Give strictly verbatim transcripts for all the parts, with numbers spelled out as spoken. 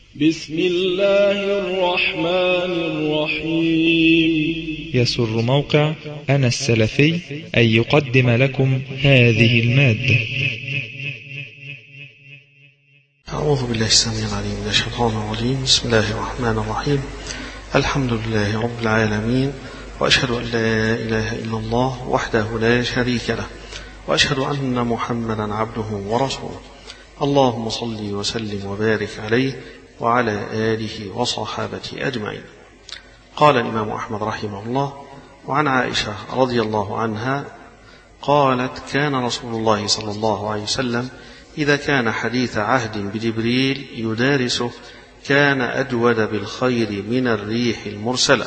بسم الله الرحمن الرحيم. يسر موقع أنا السلفي أن يقدم لكم هذه المادة. أعوذ بالله السميع العليم من الشيطان الرجيم. بسم الله الرحمن الرحيم. الحمد لله رب العالمين، وأشهد أن لا إله إلا الله وحده لا شريك له، وأشهد أن محمدا عبده ورسوله. اللهم صل وسلم وبارك عليه وعلى آله وصحابته أجمعين. قال الإمام أحمد رحمه الله: وعن عائشة رضي الله عنها قالت: كان رسول الله صلى الله عليه وسلم إذا كان حديث عهد بجبريل يدارسه كان أجود بالخير من الريح المرسلة.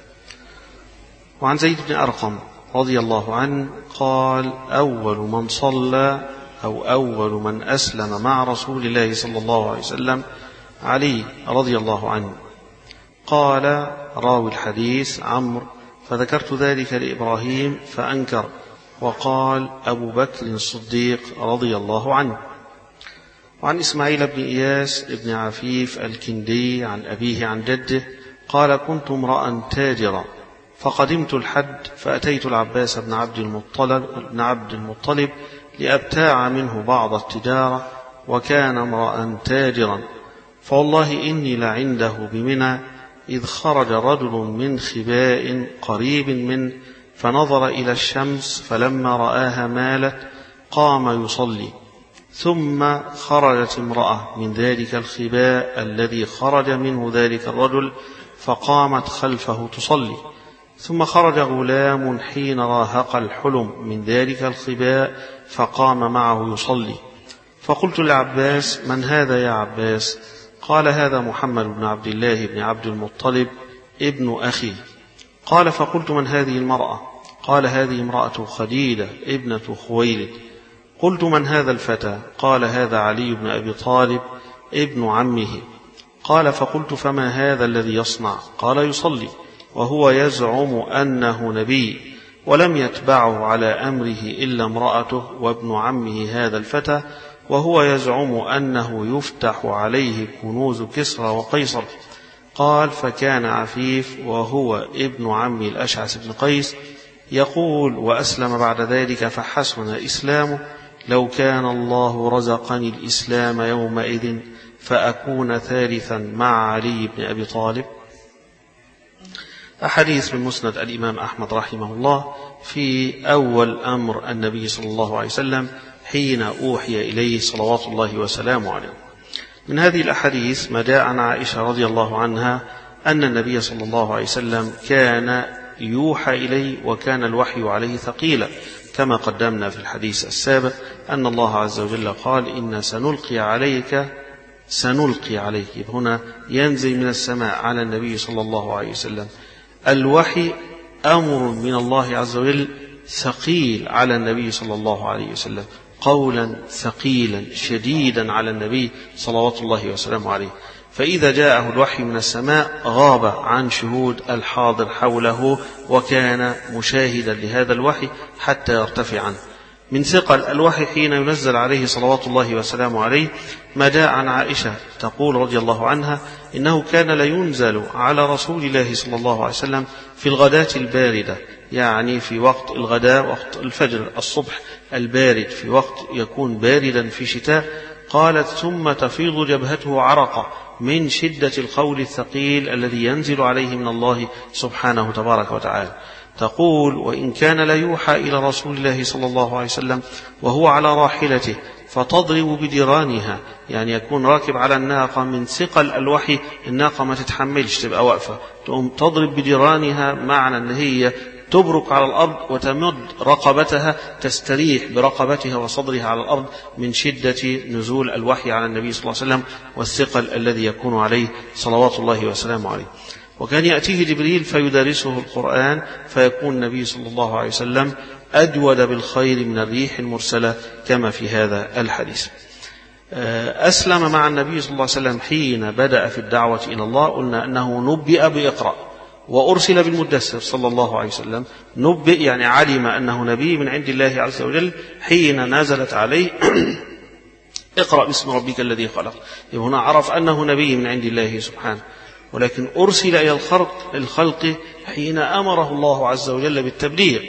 وعن زيد بن أرقم رضي الله عنه قال: أول من صلى أو أول من أسلم مع رسول الله صلى الله عليه وسلم علي رضي الله عنه. قال راوي الحديث عمرو: فذكرت ذلك لإبراهيم فأنكر، وقال أبو بكر الصديق رضي الله عنه. وعن إسماعيل بن إياس بن عفيف الكندي عن أبيه عن جده قال: كنت امرأ تاجرا فقدمت الحج فأتيت العباس بن عبد المطلب, بن عبد المطلب لأبتاع منه بعض التجارة، وكان امرأ تاجرا، فوالله إني لعنده بمنى إذ خرج رجل من خباء قريب منه فنظر إلى الشمس، فلما رآها مالت قام يصلي، ثم خرجت امرأة من ذلك الخباء الذي خرج منه ذلك الرجل فقامت خلفه تصلي، ثم خرج غلام حين راهق الحلم من ذلك الخباء فقام معه يصلي، فقلت للعباس: من هذا يا عباس؟ قال: هذا محمد بن عبد الله بن عبد المطلب ابن أخي. قال: فقلت: من هذه المرأة؟ قال: هذه امرأة خديجة ابنة خويلد. قلت: من هذا الفتى؟ قال: هذا علي بن أبي طالب ابن عمه. قال: فقلت: فما هذا الذي يصنع؟ قال: يصلي وهو يزعم أنه نبي، ولم يتبعه على أمره إلا امرأته وابن عمه هذا الفتى، وهو يزعم أنه يفتح عليه كنوز كسرى وقيصر. قال: فكان عفيف وهو ابن عم الأشعث بن قيس يقول: وأسلم بعد ذلك فحسن إسلامه، لو كان الله رزقني الإسلام يومئذ فأكون ثالثا مع علي بن أبي طالب. أحاديث من مسند الإمام أحمد رحمه الله في أول أمر النبي صلى الله عليه وسلم حين أوحي إليه صلوات الله وسلامه عليه. من هذه الأحاديث ما جاء عن عائشة رضي الله عنها أن النبي صلى الله عليه وسلم كان يوحى إليه وكان الوحي عليه ثقيلا، كما قدمنا في الحديث السابق أن الله عز وجل قال: إن سنلقي عليك سنلقي عليك هنا ينزل من السماء على النبي صلى الله عليه وسلم الوحي أمر من الله عز وجل ثقيل على النبي صلى الله عليه وسلم، قولا ثقيلا شديدا على النبي صلوات الله وسلامه عليه. فإذا جاءه الوحي من السماء غاب عن شهود الحاضر حوله وكان مشاهدا لهذا الوحي حتى يرتفع عنه. من ثقل الوحي حين ينزل عليه صلوات الله وسلامه عليه ما جاء عن عائشة تقول رضي الله عنها: إنه كان لينزل على رسول الله صلى الله عليه وسلم في الغداة الباردة، يعني في وقت الغداء وقت الفجر الصبح البارد، في وقت يكون باردا في شتاء. قالت: ثم تفيض جبهته عرقا من شدة القول الثقيل الذي ينزل عليه من الله سبحانه تبارك وتعالى. تقول: وإن كان ليوحى إلى رسول الله صلى الله عليه وسلم وهو على راحلته فتضرب بدرانها، يعني يكون راكب على الناقة، من ثقل الوحي الناقة ما تتحملش تبقى واقفة، تقوم تضرب بدرانها، معنى أن هي تبرك على الأرض وتمد رقبتها، تستريح برقبتها وصدرها على الأرض من شدة نزول الوحي على النبي صلى الله عليه وسلم والثقل الذي يكون عليه صلوات الله وسلامه عليه. وكان يأتيه جبريل فيدارسه القرآن، فيكون النبي صلى الله عليه وسلم أجود بالخير من الريح المرسلة كما في هذا الحديث. أسلم مع النبي صلى الله عليه وسلم حين بدأ في الدعوة إلى الله. قلنا أنه نبئ بإقرأ وأرسل بالمدثر صلى الله عليه وسلم. نبئ يعني علم أنه نبي من عند الله عز وجل حين نزلت عليه اقرأ باسم ربك الذي خلق. هنا عرف أنه نبي من عند الله سبحانه، ولكن أرسل إلى الخلق, الخلق حين أمره الله عز وجل بالتبليغ.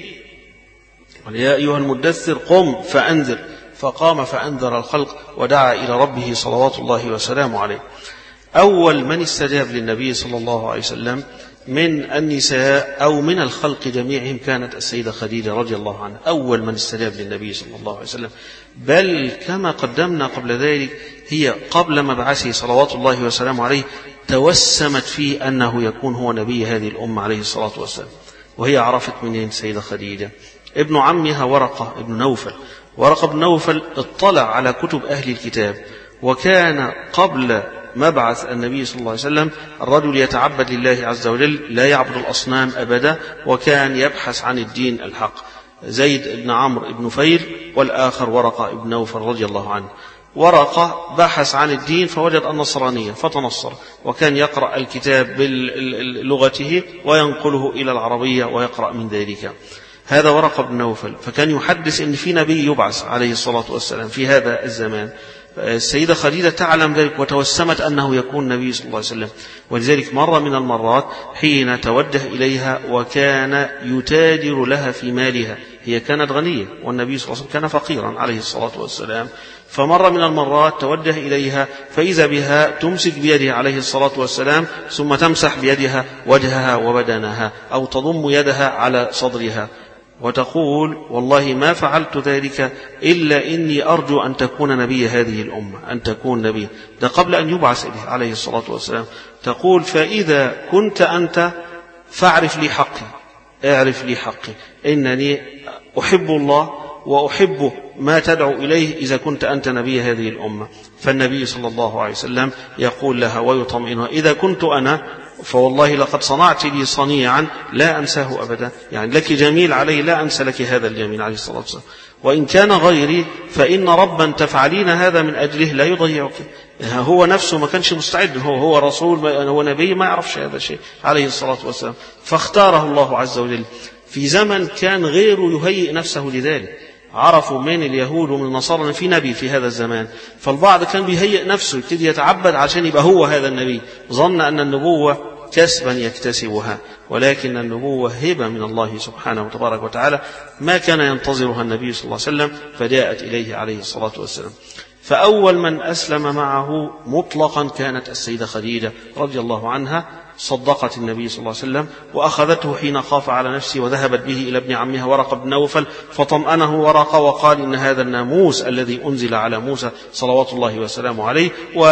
يا أيها المدثر قم فأنذر، فقام فأنذر الخلق ودعا إلى ربه صلوات الله وسلامه عليه. أول من استجاب للنبي صلى الله عليه وسلم من النساء أو من الخلق جميعهم كانت السيدة خديجة رضي الله عنها، أول من استجاب للنبي صلى الله عليه وسلم. بل كما قدمنا قبل ذلك هي قبل مبعثه صلوات الله وسلامه عليه توسمت فيه أنه يكون هو نبي هذه الأمة عليه الصلاة والسلام. وهي عرفت منين السيدة خديجة؟ ابن عمها ورقة ابن نوفل. ورقة بن نوفل اطلع على كتب أهل الكتاب، وكان قبل مبعث النبي صلى الله عليه وسلم الرجل يتعبد لله عز وجل لا يعبد الأصنام أبدا، وكان يبحث عن الدين الحق. زيد بن عمرو بن نفيل والآخر ورقة بن نوفل رضي الله عنه. ورقة بحث عن الدين فوجد النصرانية فتنصر، وكان يقرأ الكتاب بلغته وينقله إلى العربية ويقرأ من ذلك. هذا ورقة بن نوفل، فكان يحدث أن في نبي يبعث عليه الصلاة والسلام في هذا الزمان. السيدة خديجة تعلم ذلك وتوسمت أنه يكون نبي صلى الله عليه وسلم. ولذلك مرة من المرات حين توجه إليها وكان يتاجر لها في مالها، هي كانت غنية والنبي صلى الله عليه وسلم كان فقيرا عليه الصلاة والسلام، فمرة من المرات توجه إليها فإذا بها تمسك بيده عليه الصلاة والسلام ثم تمسح بيدها وجهها وبدنها أو تضم يدها على صدرها وتقول والله ما فعلت ذلك إلا إني أرجو أن تكون نبي هذه الأمة، أن تكون نبي. ده قبل أن يبعث إليه عليه الصلاة والسلام. تقول فإذا كنت أنت فاعرف لي حقي، اعرف لي حقي، إنني أحب الله وأحب ما تدعو إليه إذا كنت أنت نبي هذه الأمة. فالنبي صلى الله عليه وسلم يقول لها ويطمئنها إذا كنت أنا فوالله لقد صنعت لي صنيعا لا أنساه أبدا، يعني لك جميل علي لا أنسى لك هذا الجميل عليه الصلاة والسلام. وإن كان غيري فإن ربا تفعلين هذا من أجله لا يضيعك. هو نفسه ما كانش مستعد، هو هو رسول هو نبي ما يعرفش هذا الشيء عليه الصلاة والسلام، فاختاره الله عز وجل في زمن كان غيره يهيئ نفسه لذلك. عرفوا من اليهود ومن النصارى أن في نبي في هذا الزمان، فالبعض كان بيهيئ نفسه يبتدي يتعبد عشان يبقى هو هذا النبي، ظن أن النبوة كسبا يكتسبها، ولكن النبوة هبة من الله سبحانه وتبارك وتعالى ما كان ينتظرها النبي صلى الله عليه وسلم فجاءت إليه عليه الصلاة والسلام. فأول من أسلم معه مطلقا كانت السيدة خديجة رضي الله عنها، صدقت النبي صلى الله عليه وسلم وأخذته حين خاف على نفسه وذهبت به إلى ابن عمها ورقة بن نوفل فطمأنه ورقة وقال إن هذا الناموس الذي أنزل على موسى صلوات الله وسلامه عليه،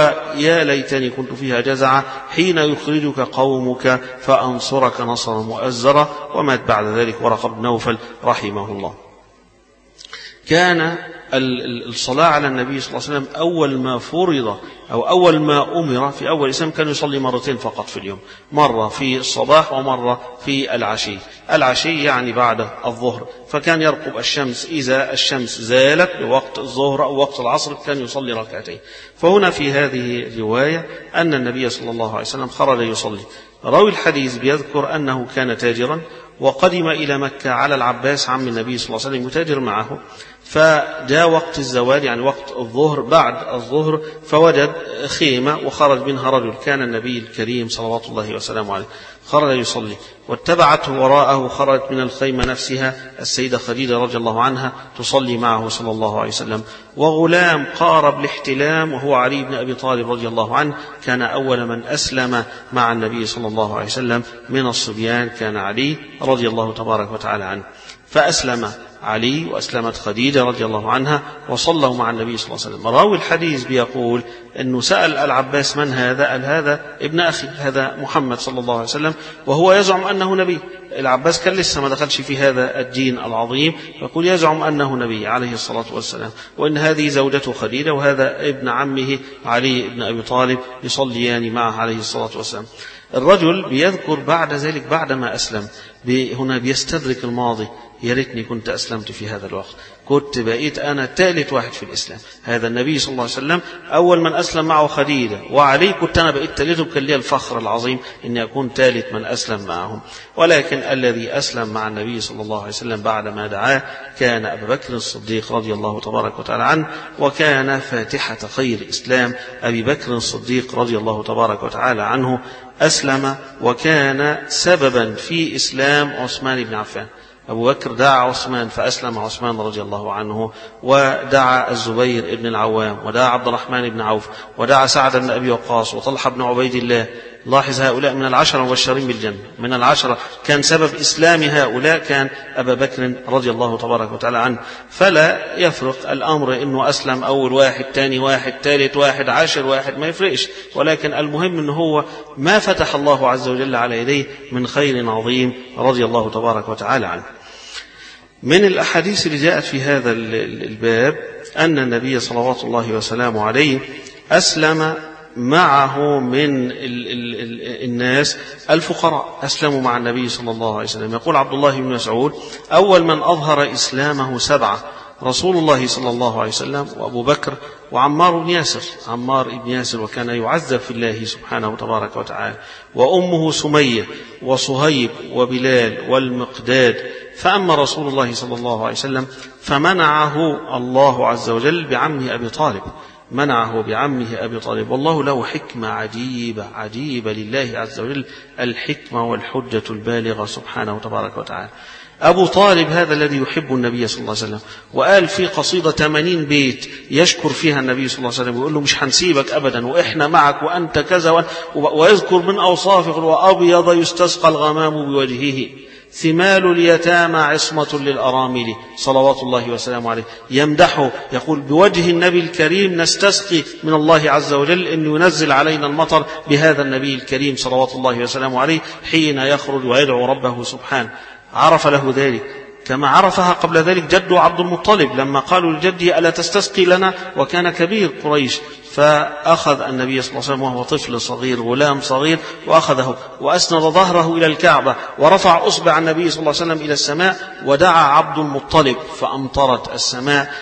ويا ليتني كنت فيها جزعا حين يخرجك قومك فأنصرك نصرا مؤزرا. ومات بعد ذلك ورقة بن نوفل رحمه الله. كان الصلاة على النبي صلى الله عليه وسلم أول ما فرض أو أول ما أمر في أول إسلام كان يصلي مرتين فقط في اليوم، مرة في الصباح ومرة في العشي. العشي يعني بعد الظهر، فكان يرقب الشمس، إذا الشمس زالت بوقت الظهر أو وقت العصر كان يصلي ركعتين. فهنا في هذه الرواية أن النبي صلى الله عليه وسلم خرج يصلي. راوي الحديث بيذكر أنه كان تاجرا وقدم إلى مكة على العباس عم النبي صلى الله عليه وسلم يتاجر معه، فجاء وقت الزوال يعني وقت الظهر بعد الظهر فوجد خيمة وخرج منها رجل، كان النبي الكريم صلوات الله وسلامه عليه، خرج يصلي واتبعته وراءه. خرجت من الخيمة نفسها السيدة خديجة رضي الله عنها تصلي معه صلى الله عليه وسلم، وغلام قارب الاحتلام وهو علي بن أبي طالب رضي الله عنه كان أول من أسلم مع النبي صلى الله عليه وسلم من الصبيان، كان علي رضي الله تبارك وتعالى عنه. فأسلم علي وأسلمت خديجة رضي الله عنها وصلوا مع النبي صلى الله عليه وسلم. راوي الحديث بيقول أنه سأل العباس من هذا؟ قال هذا ابن أخي، هذا محمد صلى الله عليه وسلم، وهو يزعم أنه نبي. العباس كان لسه ما دخلش في هذا الدين العظيم، يقول يزعم أنه نبي عليه الصلاة والسلام، وإن هذه زوجته خديجة وهذا ابن عمه علي بن أبي طالب يصليان معه عليه الصلاة والسلام. الرجل بيذكر بعد ذلك بعدما أسلم هنا بيستدرك الماضي، يا ريتني كنت أسلمت في هذا الوقت، كنت بقيت أنا ثالث واحد في الإسلام. هذا النبي صلى الله عليه وسلم أول من أسلم معه خديجة وعلي، كنت أنا بقيت ثالثه، كان لي الفخر العظيم أني أكون ثالث من أسلم معهم. ولكن الذي أسلم مع النبي صلى الله عليه وسلم بعدما دعاه كان أبو بكر الصديق رضي الله تبارك وتعالى عنه، وكان فاتحة خير إسلام أبي بكر الصديق رضي الله تبارك وتعالى عنه أسلم، وكان سببا في إسلام عثمان بن عفان. أبو بكر دعا عثمان فأسلم عثمان رضي الله عنه، ودعا الزبير بن العوام، ودعا عبد الرحمن بن عوف، ودعا سعد بن أبي وقاص، وطلحة بن عبيد الله. لاحظ هؤلاء من العشرة المبشرين بالجنة، من العشرة كان سبب إسلام هؤلاء كان أبا بكر رضي الله تبارك وتعالى عنه. فلا يفرق الأمر إنه أسلم أول واحد، تاني واحد، ثالث واحد، عاشر واحد، ما يفرقش، ولكن المهم إنه هو ما فتح الله عز وجل على يديه من خير عظيم رضي الله تبارك وتعالى عنه. من الأحاديث اللي جاءت في هذا الباب أن النبي صلوات الله وسلامه عليه أسلم معه من الناس الفقراء، أسلموا مع النبي صلى الله عليه وسلم. يقول عبد الله بن مسعود: أول من أظهر إسلامه سبعة: رسول الله صلى الله عليه وسلم، وأبو بكر، وعمار بن ياسر، عمار بن ياسر وكان يعذب في الله سبحانه تبارك وتعالى، وأمه سمية، وصهيب، وبلال، والمقداد. فأما رسول الله صلى الله عليه وسلم فمنعه الله عز وجل بعمه أبي طالب، منعه بعمه أبي طالب. والله له حكمة عجيبة عجيبة لله عز وجل، الحكمة والحجة البالغة سبحانه تبارك وتعالى. أبو طالب هذا الذي يحب النبي صلى الله عليه وسلم، وقال في قصيدة ثمانين بيت يشكر فيها النبي صلى الله عليه وسلم، ويقول له مش هنسيبك أبدا، وإحنا معك، وأنت كذا، ويذكر من أوصافه: وأبيض يستسقى الغمام بوجهه، ثمال اليتامى عصمة للأرامل، صلوات الله وسلامه عليه. يمدحه يقول: بوجه النبي الكريم نستسقي من الله عز وجل أن ينزل علينا المطر بهذا النبي الكريم صلوات الله وسلامه عليه حين يخرج ويدعو ربه سبحانه. عرف له ذلك كما عرفها قبل ذلك جده عبد المطلب لما قالوا لجده: ألا تستسقي لنا؟ وكان كبير قريش. فأخذ النبي صلى الله عليه وسلم وهو طفل صغير، غلام صغير، وأخذه وأسند ظهره إلى الكعبة، ورفع أصبع النبي صلى الله عليه وسلم إلى السماء، ودعا عبد المطلب فأمطرت السماء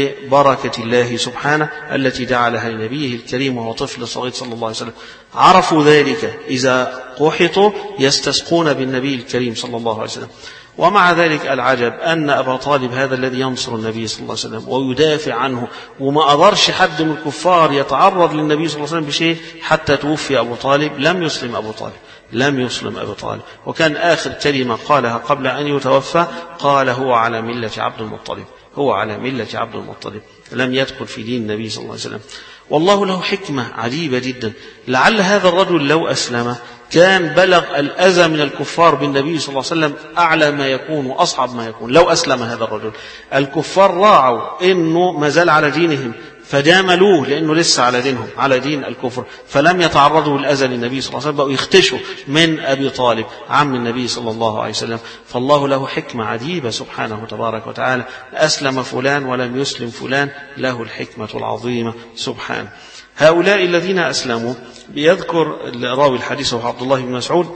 ببركة الله سبحانه التي جعلها لنبيه الكريم وهو طفل صغير صلى الله عليه وسلم. عرفوا ذلك، إذا قحطوا يستسقون بالنبي الكريم صلى الله عليه وسلم. ومع ذلك العجب أن أبا طالب هذا الذي ينصر النبي صلى الله عليه وسلم ويدافع عنه، وما أضرش حد من الكفار يتعرض للنبي صلى الله عليه وسلم بشيء حتى توفي أبو طالب، لم يسلم أبو طالب، لم يسلم أبو طالب. وكان آخر كلمة قالها قبل أن يتوفى قال: هو على ملة عبد المطلب، هو على ملة عبد المطلب، لم يدخل في دين النبي صلى الله عليه وسلم. والله له حكمة عجيبة جدا. لعل هذا الرجل لو أسلم كان بلغ الأذى من الكفار بالنبي صلى الله عليه وسلم أعلى ما يكون وأصعب ما يكون. لو أسلم هذا الرجل، الكفار راعوا إنه ما زال على دينهم فجاملوه لأنه لسه على دينهم، على دين الكفر، فلم يتعرضوا للأذى للنبي صلى الله عليه وسلم، بقوا يختشوا من أبي طالب عم النبي صلى الله عليه وسلم. فالله له حكمة عجيبة سبحانه تبارك وتعالى. أسلم فلان ولم يسلم فلان، له الحكمة العظيمة سبحانه. هؤلاء الذين أسلموا بيذكر راوي الحديث وهو عبد الله بن مسعود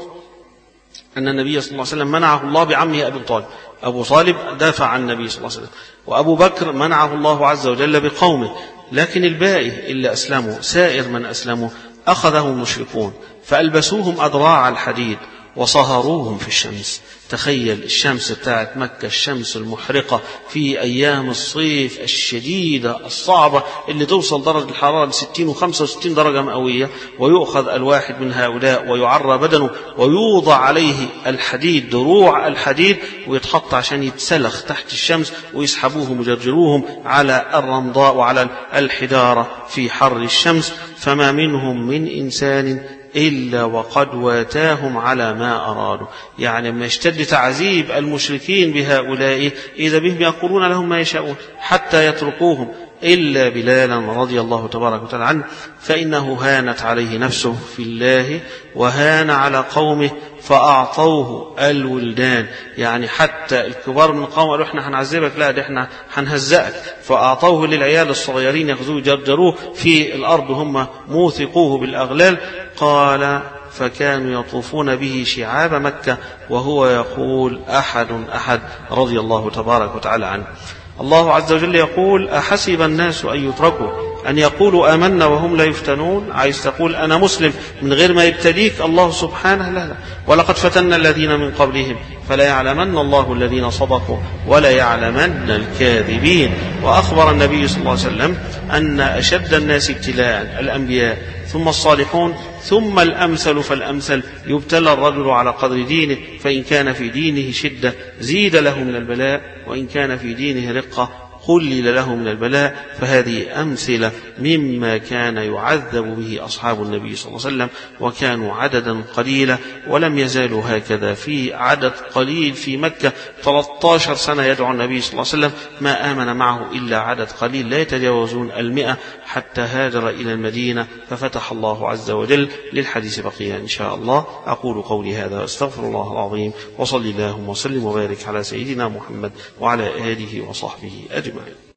أن النبي صلى الله عليه وسلم منعه الله بعمه أبي طالب. أبو طالب دافع عن النبي صلى الله عليه وسلم، وأبو بكر منعه الله عز وجل بقومه. لكن الباقي اللي أسلموا، سائر من أسلموا، أخذهم المشركون فألبسوهم أدراع الحديد وصهروهم في الشمس. تخيل الشمس بتاعت مكة، الشمس المحرقة في أيام الصيف الشديدة الصعبة اللي توصل درجة الحرارة لستين وخمسة وستين درجة مئوية، ويؤخذ الواحد من هؤلاء ويعرى بدنه ويوضع عليه الحديد، دروع الحديد، ويتحط عشان يتسلخ تحت الشمس، ويسحبوهم ويجرجروهم على الرمضاء وعلى الحجارة في حر الشمس. فما منهم من إنسان إلا وقد واتاهم على ما أرادوا. يعني ما يشتد تعذيب المشركين بهؤلاء إذا بهم يقولون لهم ما يشاءون حتى يتركوهم، إلا بلالا رضي الله تبارك وتعالى عنه، فإنه هانت عليه نفسه في الله وهان على قومه فأعطوه الولدان. يعني حتى الكبار من القوم قالوا احنا هنعذبك، لا ده احنا هنهزئك، فأعطوه للعيال الصغيرين يأخذوه يجرجروه في الأرض هم موثقوه بالأغلال. قال فكانوا يطوفون به شعاب مكة وهو يقول أحد أحد رضي الله تبارك وتعالى عنه. الله عز وجل يقول أحسب الناس أن يتركوا أن يقولوا آمنا وهم لا يفتنون. عايز تقول أنا مسلم من غير ما يبتليك الله سبحانه؟ لا لا، ولقد فتنا الذين من قبلهم فلا يعلمن الله الذين صدقوا ولا يعلمن الكاذبين. وأخبر النبي صلى الله عليه وسلم أن أشد الناس ابتلاء الأنبياء ثم الصالحون ثم الأمثل فالأمثل. يبتلى الرجل على قدر دينه، فإن كان في دينه شدة زيد له من البلاء، وإن كان في دينه رقة قلل له من البلاء. فهذه أمثلة مما كان يعذب به أصحاب النبي صلى الله عليه وسلم، وكانوا عددا قليلا ولم يزالوا هكذا في عدد قليل في مكة. ثلاثة عشر سنة يدعو النبي صلى الله عليه وسلم ما آمن معه إلا عدد قليل لا يتجاوزون المئة، حتى هاجر إلى المدينة ففتح الله عز وجل. للحديث بقية إن شاء الله. أقول قولي هذا واستغفر الله العظيم، وصلي اللهم وسلم وبارك على سيدنا محمد وعلى آله وصحبه أجمعين.